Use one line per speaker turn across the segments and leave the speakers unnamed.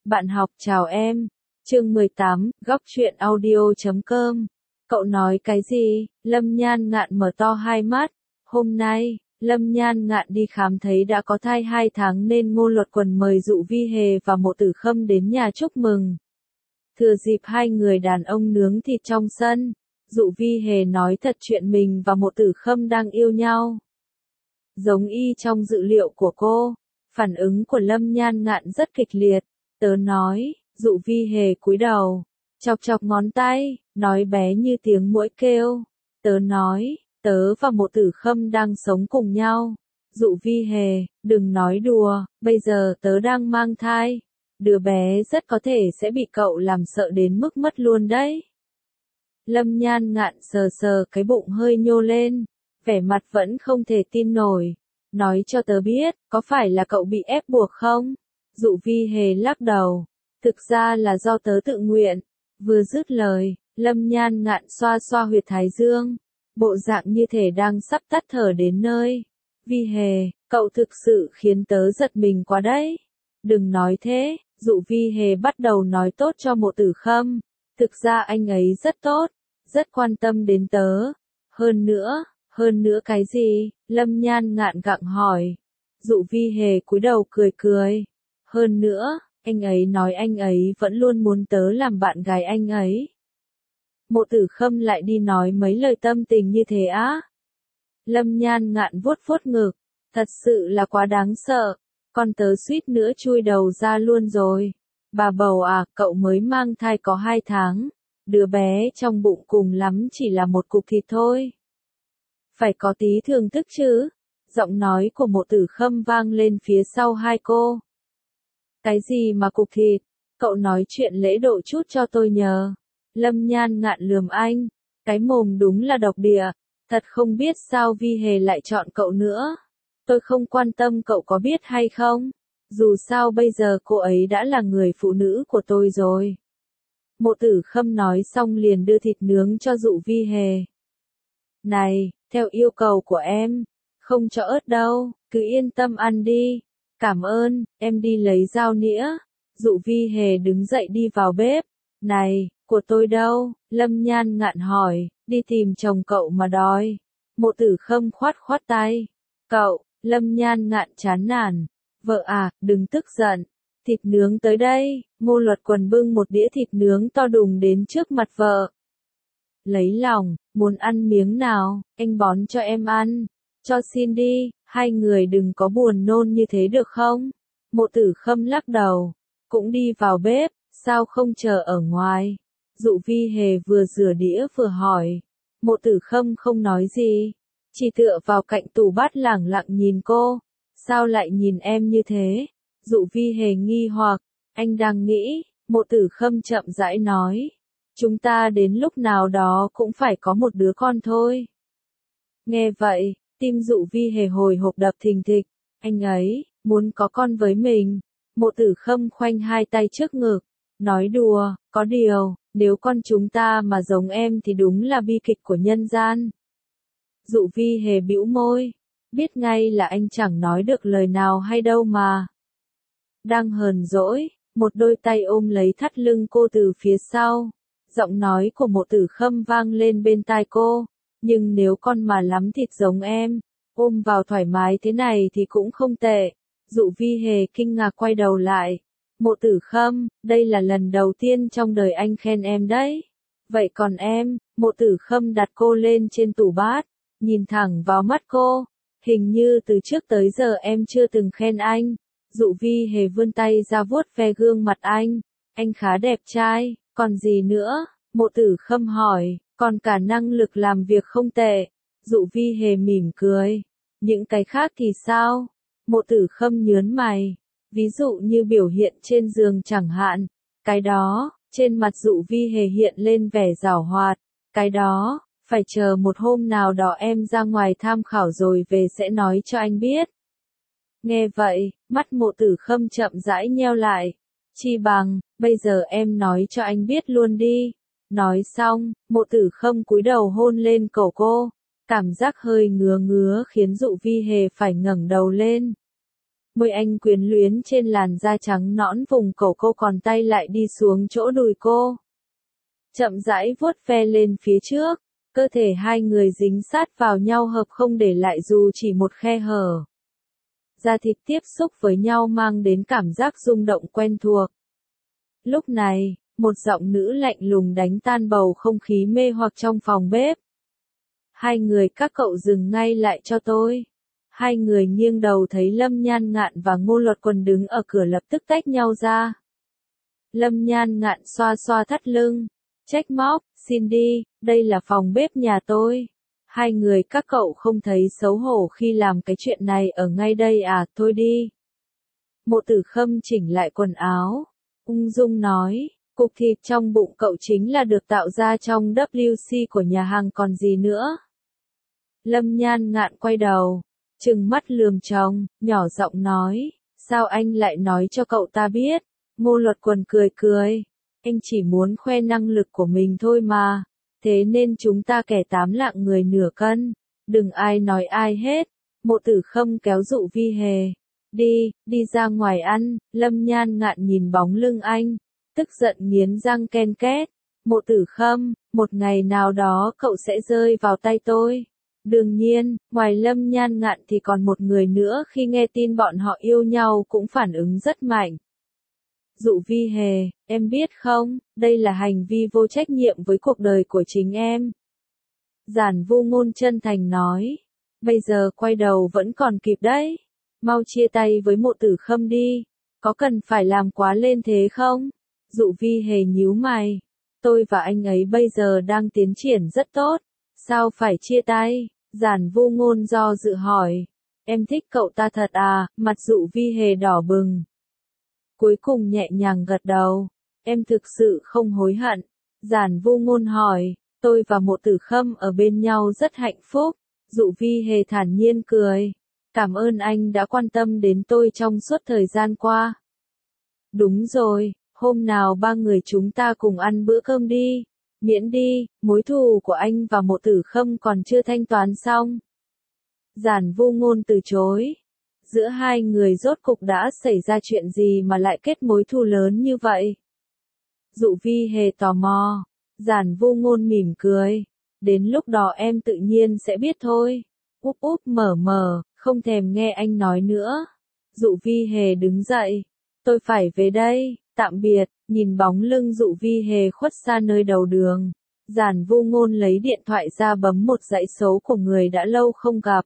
Bạn học chào em. Chương 18, góc truyện audio.com. Cậu nói cái gì? Lâm Nhan Ngạn mở to hai mắt. Hôm nay, Lâm Nhan Ngạn đi khám thấy đã có thai 2 tháng nên Ngô Luật Quần mời Dụ Vi Hề và Mộ Tử Khâm đến nhà chúc mừng. Thừa dịp hai người đàn ông nướng thịt trong sân, Dụ Vi Hề nói thật chuyện mình và Mộ Tử Khâm đang yêu nhau. Giống y trong dự liệu của cô, phản ứng của Lâm Nhan Ngạn rất kịch liệt. Tớ nói, Dụ Vi Hề cúi đầu, chọc chọc ngón tay, nói bé như tiếng muỗi kêu. Tớ nói, tớ và Mộ Tử Khâm đang sống cùng nhau. Dụ Vi Hề, đừng nói đùa, bây giờ tớ đang mang thai. Đứa bé rất có thể sẽ bị cậu làm sợ đến mức mất luôn đấy. Lâm Nhan Ngạn sờ sờ cái bụng hơi nhô lên, vẻ mặt vẫn không thể tin nổi. Nói cho tớ biết, có phải là cậu bị ép buộc không? Dụ Vi Hề lắc đầu. Thực ra là do tớ tự nguyện. Vừa dứt lời, Lâm Nhan Ngạn xoa xoa huyệt thái dương. Bộ dạng như thể đang sắp tắt thở đến nơi. Vi Hề, cậu thực sự khiến tớ giật mình quá đấy. Đừng nói thế. Dụ Vi Hề bắt đầu nói tốt cho Mộ Tử Khâm. Thực ra anh ấy rất tốt, rất quan tâm đến tớ. Hơn nữa cái gì? Lâm Nhan Ngạn gặng hỏi. Dụ Vi Hề cúi đầu cười cười. Hơn nữa, anh ấy nói anh ấy vẫn luôn muốn tớ làm bạn gái anh ấy. Mộ Tử Khâm lại đi nói mấy lời tâm tình như thế á? Lâm Nhan Ngạn vuốt vuốt ngực. Thật sự là quá đáng sợ. Con tớ suýt nữa chui đầu ra luôn rồi. Bà bầu à, cậu mới mang thai có 2 tháng. Đứa bé trong bụng cùng lắm chỉ là một cục thịt thôi. Phải có tí thưởng thức chứ. Giọng nói của Mộ Tử Khâm vang lên phía sau hai cô. Cái gì mà cục thịt? Cậu nói chuyện lễ độ chút cho tôi nhờ. Lâm Nhan Ngạn lườm anh. Cái mồm đúng là độc địa. Thật không biết sao Vi Hề lại chọn cậu nữa. Tôi không quan tâm cậu có biết hay không. Dù sao bây giờ cô ấy đã là người phụ nữ của tôi rồi. Mộ Tử Khâm nói xong liền đưa thịt nướng cho Dụ Vi Hề. Này, theo yêu cầu của em, không cho ớt đâu, cứ yên tâm ăn đi. Cảm ơn, em đi lấy dao nĩa. Dụ Vi Hề đứng dậy đi vào bếp. Này, của tôi đâu? Lâm Nhan Ngạn hỏi, đi tìm chồng cậu mà đòi. Mộ Tử Khâm khoát khoát tay. Cậu, Lâm Nhan Ngạn chán nản. Vợ à, đừng tức giận. Thịt nướng tới đây. Ngô Luật Quần bưng một đĩa thịt nướng to đùng đến trước mặt vợ. Lấy lòng, muốn ăn miếng nào, anh bón cho em ăn. Cho xin đi, hai người đừng có buồn nôn như thế được không? Mộ Tử Khâm lắc đầu, cũng đi vào bếp, sao không chờ ở ngoài? Dụ Vi Hề vừa rửa đĩa vừa hỏi. Mộ Tử Khâm không nói gì, chỉ tựa vào cạnh tủ bát lẳng lặng nhìn cô. Sao lại nhìn em như thế? Dụ Vi Hề nghi hoặc, anh đang nghĩ. Mộ Tử Khâm chậm rãi nói. Chúng ta đến lúc nào đó cũng phải có một đứa con thôi. Nghe vậy, tim Dụ Vi Hề hồi hộp đập thình thịch. Anh ấy muốn có con với mình. Mộ Tử Khâm khoanh hai tay trước ngực, nói đùa, có điều, nếu con chúng ta mà giống em thì đúng là bi kịch của nhân gian. Dụ Vi Hề bĩu môi, biết ngay là anh chẳng nói được lời nào hay đâu mà. Đang hờn dỗi, một đôi tay ôm lấy thắt lưng cô từ phía sau. Giọng nói của Mộ Tử Khâm vang lên bên tai cô. Nhưng nếu con mà lắm thịt giống em, ôm vào thoải mái thế này thì cũng không tệ. Dụ Vi Hề kinh ngạc quay đầu lại. Mộ Tử Khâm, đây là lần đầu tiên trong đời anh khen em đấy. Vậy còn em? Mộ Tử Khâm đặt cô lên trên tủ bát, nhìn thẳng vào mắt cô. Hình như từ trước tới giờ em chưa từng khen anh. Dụ Vi Hề vươn tay ra vuốt ve gương mặt anh. Anh khá đẹp trai, còn gì nữa? Mộ Tử Khâm hỏi, còn cả năng lực làm việc không tệ. Dụ Vi Hề mỉm cười. Những cái khác thì sao? Mộ Tử Khâm nhớn mày. Ví dụ như biểu hiện trên giường chẳng hạn. Cái đó, trên mặt Dụ Vi Hề hiện lên vẻ giảo hoạt. Cái đó, phải chờ một hôm nào đó em ra ngoài tham khảo rồi về sẽ nói cho anh biết. Nghe vậy, mắt Mộ Tử Khâm chậm rãi nheo lại. Chi bằng, bây giờ em nói cho anh biết luôn đi. Nói xong, Mộ Tử Khâm cúi đầu hôn lên cổ cô. Cảm giác hơi ngứa ngứa khiến Dụ Vi Hề phải ngẩng đầu lên. Môi anh quyến luyến trên làn da trắng nõn vùng cổ cô, còn tay lại đi xuống chỗ đùi cô. Chậm rãi vuốt ve lên phía trước, cơ thể hai người dính sát vào nhau hợp không để lại dù chỉ một khe hở. Da thịt tiếp xúc với nhau mang đến cảm giác rung động quen thuộc. Lúc này, một giọng nữ lạnh lùng đánh tan bầu không khí mê hoặc trong phòng bếp. Hai người các cậu dừng ngay lại cho tôi. Hai người nghiêng đầu thấy Lâm Nhan Ngạn và Ngô Luật Quân đứng ở cửa lập tức tách nhau ra. Lâm Nhan Ngạn xoa xoa thắt lưng, trách móc, xin đi, đây là phòng bếp nhà tôi. Hai người các cậu không thấy xấu hổ khi làm cái chuyện này ở ngay đây à, thôi đi. Mộ Tử Khâm chỉnh lại quần áo, ung dung nói, cục thịt trong bụng cậu chính là được tạo ra trong WC của nhà hàng còn gì nữa. Lâm Nhan Ngạn quay đầu, trừng mắt lườm chồng, nhỏ giọng nói, sao anh lại nói cho cậu ta biết? Ngô Luật Quân cười cười, anh chỉ muốn khoe năng lực của mình thôi mà, thế nên chúng ta kẻ 8 lạng người nửa cân, đừng ai nói ai hết. Mộ Tử Khâm kéo Dụ Vi Hề, đi ra ngoài ăn. Lâm Nhan Ngạn nhìn bóng lưng anh, tức giận nghiến răng ken két. Mộ Tử Khâm, một ngày nào đó cậu sẽ rơi vào tay tôi. Đương nhiên, ngoài Lâm Nhan Ngạn thì còn một người nữa khi nghe tin bọn họ yêu nhau cũng phản ứng rất mạnh. Dụ Vi Hề, em biết không, đây là hành vi vô trách nhiệm với cuộc đời của chính em. Giản Vô Ngôn chân thành nói, bây giờ quay đầu vẫn còn kịp đấy. Mau chia tay với Mộ Tử Khâm đi, có cần phải làm quá lên thế không? Dụ Vi Hề nhíu mày, tôi và anh ấy bây giờ đang tiến triển rất tốt, sao phải chia tay? Giản Vô Ngôn do dự hỏi, em thích cậu ta thật à? Mặt Dụ Vi Hề đỏ bừng. Cuối cùng nhẹ nhàng gật đầu, em thực sự không hối hận. Giản Vô Ngôn hỏi, tôi và Mộ Tử Khâm ở bên nhau rất hạnh phúc. Dụ Vi Hề thản nhiên cười, cảm ơn anh đã quan tâm đến tôi trong suốt thời gian qua. Đúng rồi, hôm nào ba người chúng ta cùng ăn bữa cơm đi. Miễn đi, mối thù của anh và Mộ Tử Khâm còn chưa thanh toán xong. Giản Vô Ngôn từ chối. Giữa hai người rốt cục đã xảy ra chuyện gì mà lại kết mối thù lớn như vậy? Dụ Vi Hề tò mò. Giản Vô Ngôn mỉm cười. Đến lúc đó em tự nhiên sẽ biết thôi. Úp úp mở mờ, không thèm nghe anh nói nữa. Dụ Vi Hề đứng dậy. Tôi phải về đây, tạm biệt. Nhìn bóng lưng Dụ Vi Hề khuất xa nơi đầu đường. Giản Vô Ngôn lấy điện thoại ra bấm một dãy số của người đã lâu không gặp.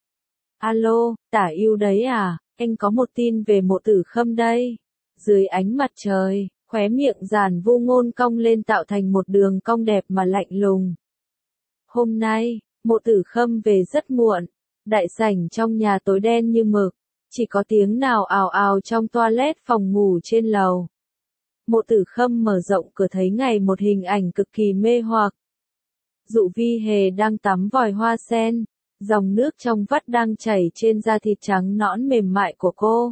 Alo, Tả Yêu đấy à, anh có một tin về Mộ Tử Khâm đây. Dưới ánh mặt trời, khóe miệng Giản Vô Ngôn cong lên tạo thành một đường cong đẹp mà lạnh lùng. Hôm nay, Mộ Tử Khâm về rất muộn, đại sảnh trong nhà tối đen như mực, chỉ có tiếng nào ào ào trong toilet phòng ngủ trên lầu. Mộ Tử Khâm mở rộng cửa thấy ngày một hình ảnh cực kỳ mê hoặc. Dụ Vi Hề đang tắm vòi hoa sen, dòng nước trong vắt đang chảy trên da thịt trắng nõn mềm mại của cô.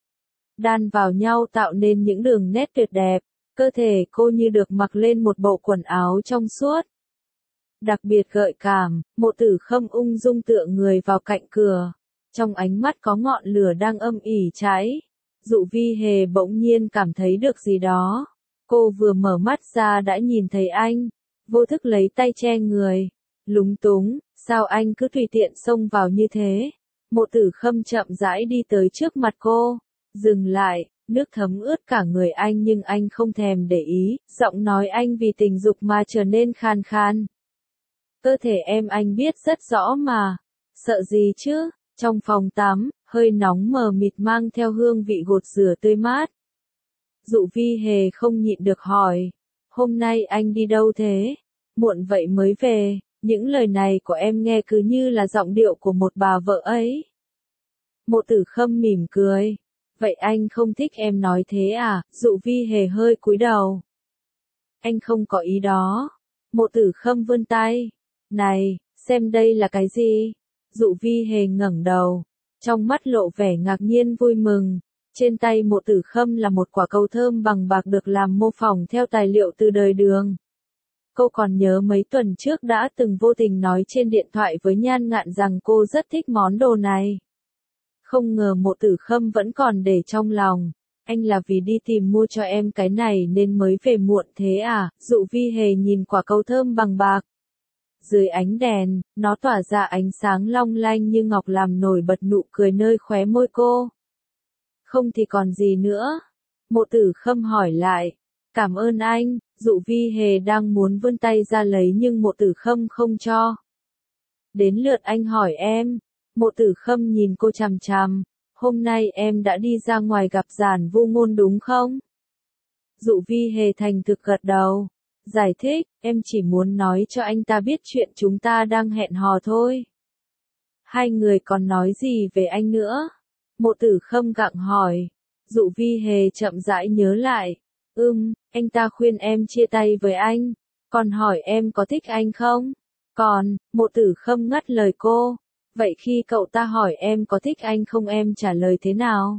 Đan vào nhau tạo nên những đường nét tuyệt đẹp, cơ thể cô như được mặc lên một bộ quần áo trong suốt. Đặc biệt gợi cảm, Mộ Tử Khâm ung dung tựa người vào cạnh cửa, trong ánh mắt có ngọn lửa đang âm ỉ cháy. Dụ Vi Hề bỗng nhiên cảm thấy được gì đó. Cô vừa mở mắt ra đã nhìn thấy anh, vô thức lấy tay che người. Lúng túng, sao anh cứ tùy tiện xông vào như thế? Mộ Tử Khâm chậm rãi đi tới trước mặt cô, dừng lại, nước thấm ướt cả người anh nhưng anh không thèm để ý, giọng nói anh vì tình dục mà trở nên khan khan. Cơ thể em anh biết rất rõ mà, sợ gì chứ? Trong phòng tắm, hơi nóng mờ mịt mang theo hương vị gột rửa tươi mát. Dụ Vi Hề không nhịn được hỏi, hôm nay anh đi đâu thế? Muộn vậy mới về, những lời này của em nghe cứ như là giọng điệu của một bà vợ ấy. Mộ Tử Khâm mỉm cười, vậy anh không thích em nói thế à? Dụ Vi Hề hơi cúi đầu. Anh không có ý đó. Mộ Tử Khâm vươn tay, này, xem đây là cái gì? Dụ Vi Hề ngẩng đầu, trong mắt lộ vẻ ngạc nhiên vui mừng. Trên tay Mộ Tử Khâm là một quả cầu thơm bằng bạc được làm mô phỏng theo tài liệu từ đời Đường. Cô còn nhớ mấy tuần trước đã từng vô tình nói trên điện thoại với Nhan Ngạn rằng cô rất thích món đồ này. Không ngờ Mộ Tử Khâm vẫn còn để trong lòng. Anh là vì đi tìm mua cho em cái này nên mới về muộn thế à? Dụ Vi Hề nhìn quả cầu thơm bằng bạc. Dưới ánh đèn, nó tỏa ra ánh sáng long lanh như ngọc làm nổi bật nụ cười nơi khóe môi cô. Không thì còn gì nữa? Mộ Tử Khâm hỏi lại. Cảm ơn anh, Dụ Vi Hề đang muốn vươn tay ra lấy nhưng Mộ Tử Khâm không cho. Đến lượt anh hỏi em. Mộ Tử Khâm nhìn cô chằm chằm. Hôm nay em đã đi ra ngoài gặp Giản Vô Ngôn đúng không? Dụ Vi Hề thành thực gật đầu. Giải thích, em chỉ muốn nói cho anh ta biết chuyện chúng ta đang hẹn hò thôi. Hai người còn nói gì về anh nữa? Mộ Tử Khâm gặng hỏi. Dụ Vi Hề chậm rãi nhớ lại. Anh ta khuyên em chia tay với anh. Còn hỏi em có thích anh không? Còn, Mộ Tử Khâm ngắt lời cô. Vậy khi cậu ta hỏi em có thích anh không em trả lời thế nào?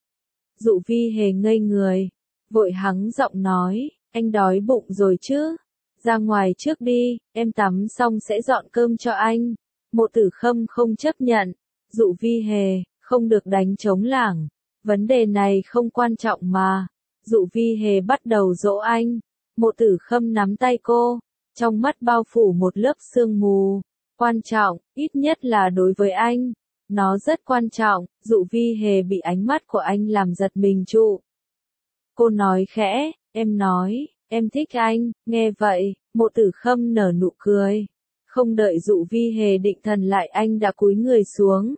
Dụ Vi Hề ngây người. Vội hắng giọng nói, anh đói bụng rồi chứ? Ra ngoài trước đi, em tắm xong sẽ dọn cơm cho anh. Mộ Tử Khâm không chấp nhận. Dụ Vi Hề, không được đánh trống lảng. Vấn đề này không quan trọng mà. Dụ Vi Hề bắt đầu dỗ anh. Mộ Tử Khâm nắm tay cô. Trong mắt bao phủ một lớp sương mù. Quan trọng, ít nhất là đối với anh. Nó rất quan trọng. Dụ Vi Hề bị ánh mắt của anh làm giật mình trụ. Cô nói khẽ, em nói, em thích anh. Nghe vậy, Mộ Tử Khâm nở nụ cười. Không đợi Dụ Vi Hề định thần lại anh đã cúi người xuống.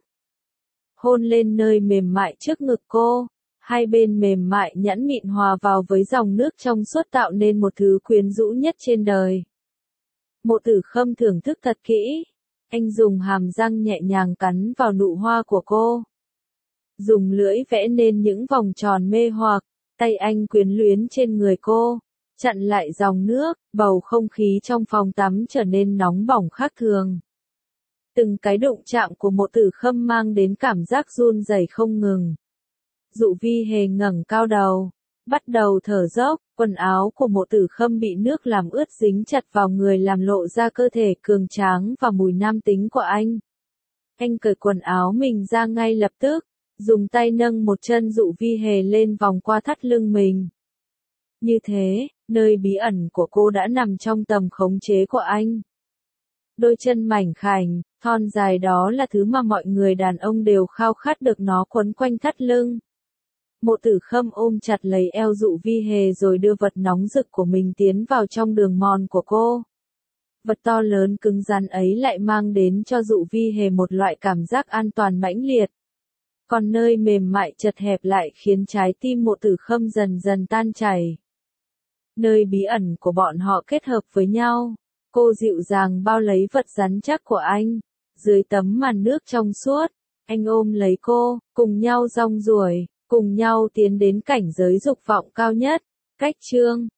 Hôn lên nơi mềm mại trước ngực cô. Hai bên mềm mại nhẵn mịn hòa vào với dòng nước trong suốt tạo nên một thứ quyến rũ nhất trên đời. Mộ Tử Khâm thưởng thức thật kỹ. Anh dùng hàm răng nhẹ nhàng cắn vào nụ hoa của cô. Dùng lưỡi vẽ nên những vòng tròn mê hoặc. Tay anh quyến luyến trên người cô. Chặn lại dòng nước, bầu không khí trong phòng tắm trở nên nóng bỏng khác thường. Từng cái đụng chạm của Mộ Tử Khâm mang đến cảm giác run rẩy không ngừng. Dụ Vi Hề ngẩng cao đầu, bắt đầu thở dốc, quần áo của Mộ Tử Khâm bị nước làm ướt dính chặt vào người làm lộ ra cơ thể cường tráng và mùi nam tính của anh. Anh cởi quần áo mình ra ngay lập tức, dùng tay nâng một chân Dụ Vi Hề lên vòng qua thắt lưng mình. Như thế, nơi bí ẩn của cô đã nằm trong tầm khống chế của anh. Đôi chân mảnh khảnh, thon dài đó là thứ mà mọi người đàn ông đều khao khát được nó quấn quanh thắt lưng. Mộ Tử Khâm ôm chặt lấy eo Dụ Vi Hề rồi đưa vật nóng rực của mình tiến vào trong đường mòn của cô. Vật to lớn cứng rắn ấy lại mang đến cho Dụ Vi Hề một loại cảm giác an toàn mãnh liệt. Còn nơi mềm mại chật hẹp lại khiến trái tim Mộ Tử Khâm dần dần tan chảy. Nơi bí ẩn của bọn họ kết hợp với nhau. Cô dịu dàng bao lấy vật rắn chắc của anh. Dưới tấm màn nước trong suốt, anh ôm lấy cô, cùng nhau rong ruổi, cùng nhau tiến đến cảnh giới dục vọng cao nhất. Cách chương